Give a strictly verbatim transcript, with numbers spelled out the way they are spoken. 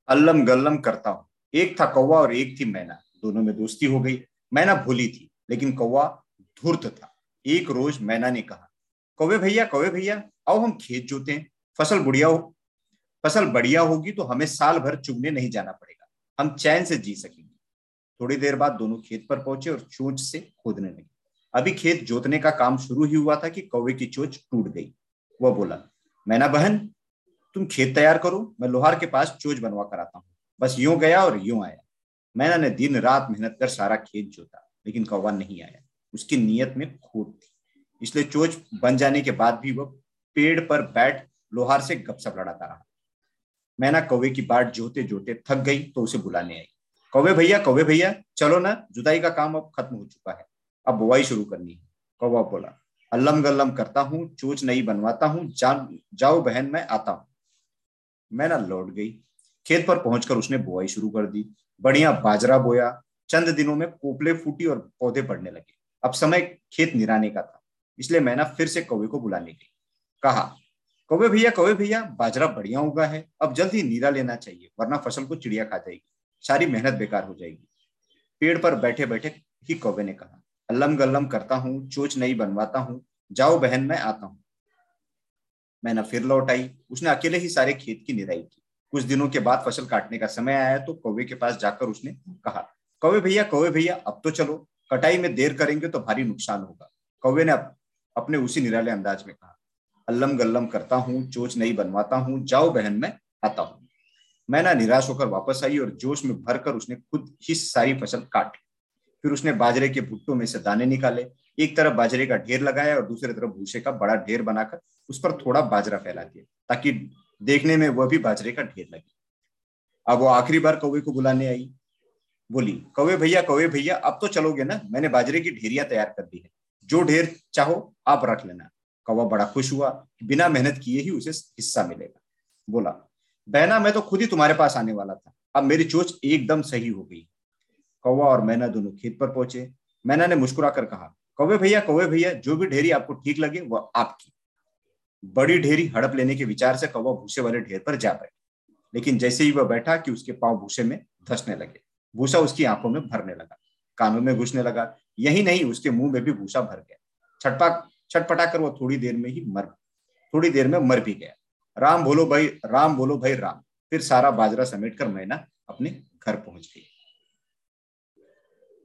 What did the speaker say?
अल्लम गल्लम करता हूँ। एक था कौवा और एक थी मैना, दोनों में दोस्ती हो गई। मैना भोली थी लेकिन कौवा धूर्त था। एक रोज मैना ने कहा, कौवे भैया कौवे भैया, आओ हम खेत जोते हैं। फसल बढ़िया हो फसल बढ़िया होगी तो हमें साल भर चुगने नहीं जाना पड़ेगा, हम चैन से जी सकेंगे। थोड़ी देर बाद दोनों खेत पर पहुंचे और चोंच से खोदने लगे। अभी खेत जोतने का काम शुरू ही हुआ था कि कौवे की चोंच टूट गई। वह बोला, मैना बहन, तुम खेत तैयार करो, मैं लोहार के पास चोंच बनवा कर आता हूँ। बस यूं गया और यूं आया। मैना ने दिन रात मेहनत कर सारा खेत जोता, लेकिन कौवा नहीं आया। उसकी नीयत में खोट थी, इसलिए चोंच बन जाने के बाद भी वह पेड़ पर बैठ लोहार से गपशप लड़ाता रहा। मैना कौवे की बाट जोते जोते थक गई तो उसे बुलाने आई। कौवे भैया कौवे भैया, चलो ना, जुताई का काम अब खत्म हो चुका है, अब बुवाई शुरू करनी है। कौवा बोला, अल्लम गल्लम करता हूँ, चोंच नहीं बनवाता हूँ, जा, जाओ बहन मैं आता हूँ। मैना लौट गई। खेत पर पहुंचकर उसने बुआई शुरू कर दी। बढ़िया बाजरा बोया। चंद दिनों में कोपले फूटी और पौधे बढ़ने लगे। अब समय खेत निराने का था, इसलिए मैना फिर से कौवे को बुलाने गई। कहा, कौवे भैया कौवे भैया, बाजरा बढ़िया उगा है, अब जल्द ही नीरा लेना चाहिए, वरना फसल को चिड़िया खा जाएगी, सारी मेहनत बेकार हो जाएगी। पेड़ पर बैठे बैठे ही कौवे ने कहा, अल्लम गल्लम करता हूँ, चोंच नहीं बनवाता हूँ, जाओ बहन मैं आता हूँ। मैना फिर लौट आई। उसने अकेले ही सारे खेत की निराई की। कुछ दिनों के बाद फसल काटने का समय आया तो कौवे के पास जाकर उसने कहा, कौवे भैया कौवे भैया, अब तो चलो, कटाई में देर करेंगे तो भारी नुकसान होगा। कौवे ने अप, अपने उसी निराले अंदाज में कहा, अल्लम गल्लम करता हूँ, चोंच नहीं बनवाता हूँ, जाओ बहन मैं आता हूँ। मैना निराश होकर वापस आई और जोश में भरकर उसने खुद ही सारी फसल काट ली। फिर उसने बाजरे के भुट्टों में से दाने निकाले, एक तरफ बाजरे का ढेर लगाया और दूसरी तरफ भूसे का बड़ा ढेर बनाकर उस पर थोड़ा बाजरा फैला दिया, ताकि देखने में वह भी बाजरे का ढेर लगे। अब वो आखिरी बार कौवे को बुलाने आई। बोली, कौवे भैया कौवे भैया, अब तो चलोगे ना, मैंने बाजरे की ढेरिया तैयार कर दी है, जो ढेर चाहो आप रख लेना। कौवा बड़ा खुश हुआ कि बिना मेहनत किए ही उसे हिस्सा मिलेगा। बोला, बहना मैं तो खुद ही तुम्हारे पास आने वाला था, अब मेरी चोंच एकदम सही हो गई। कौवा और मैना दोनों खेत पर पहुंचे। मैना ने मुस्कुरा कर कहा, कौवे भैया कौवे भैया, जो भी ढेरी आपको ठीक लगे वह आपकी। बड़ी ढेरी हड़प लेने के विचार से कौवा भूसे वाले ढेर पर जा बैठा, लेकिन जैसे ही वह बैठा कि उसके पांव भूसे में धंसने लगे। भूसा उसकी आंखों में भरने लगा, कानों में घुसने लगा, यही नहीं उसके मुंह में भी भूसा भर गया। छटपा छटपटा कर वो थोड़ी देर में ही मर थोड़ी देर में मर भी गया। राम बोलो भाई राम बोलो भाई राम। फिर सारा बाजरा समेट कर मैना अपने घर पहुंच गई।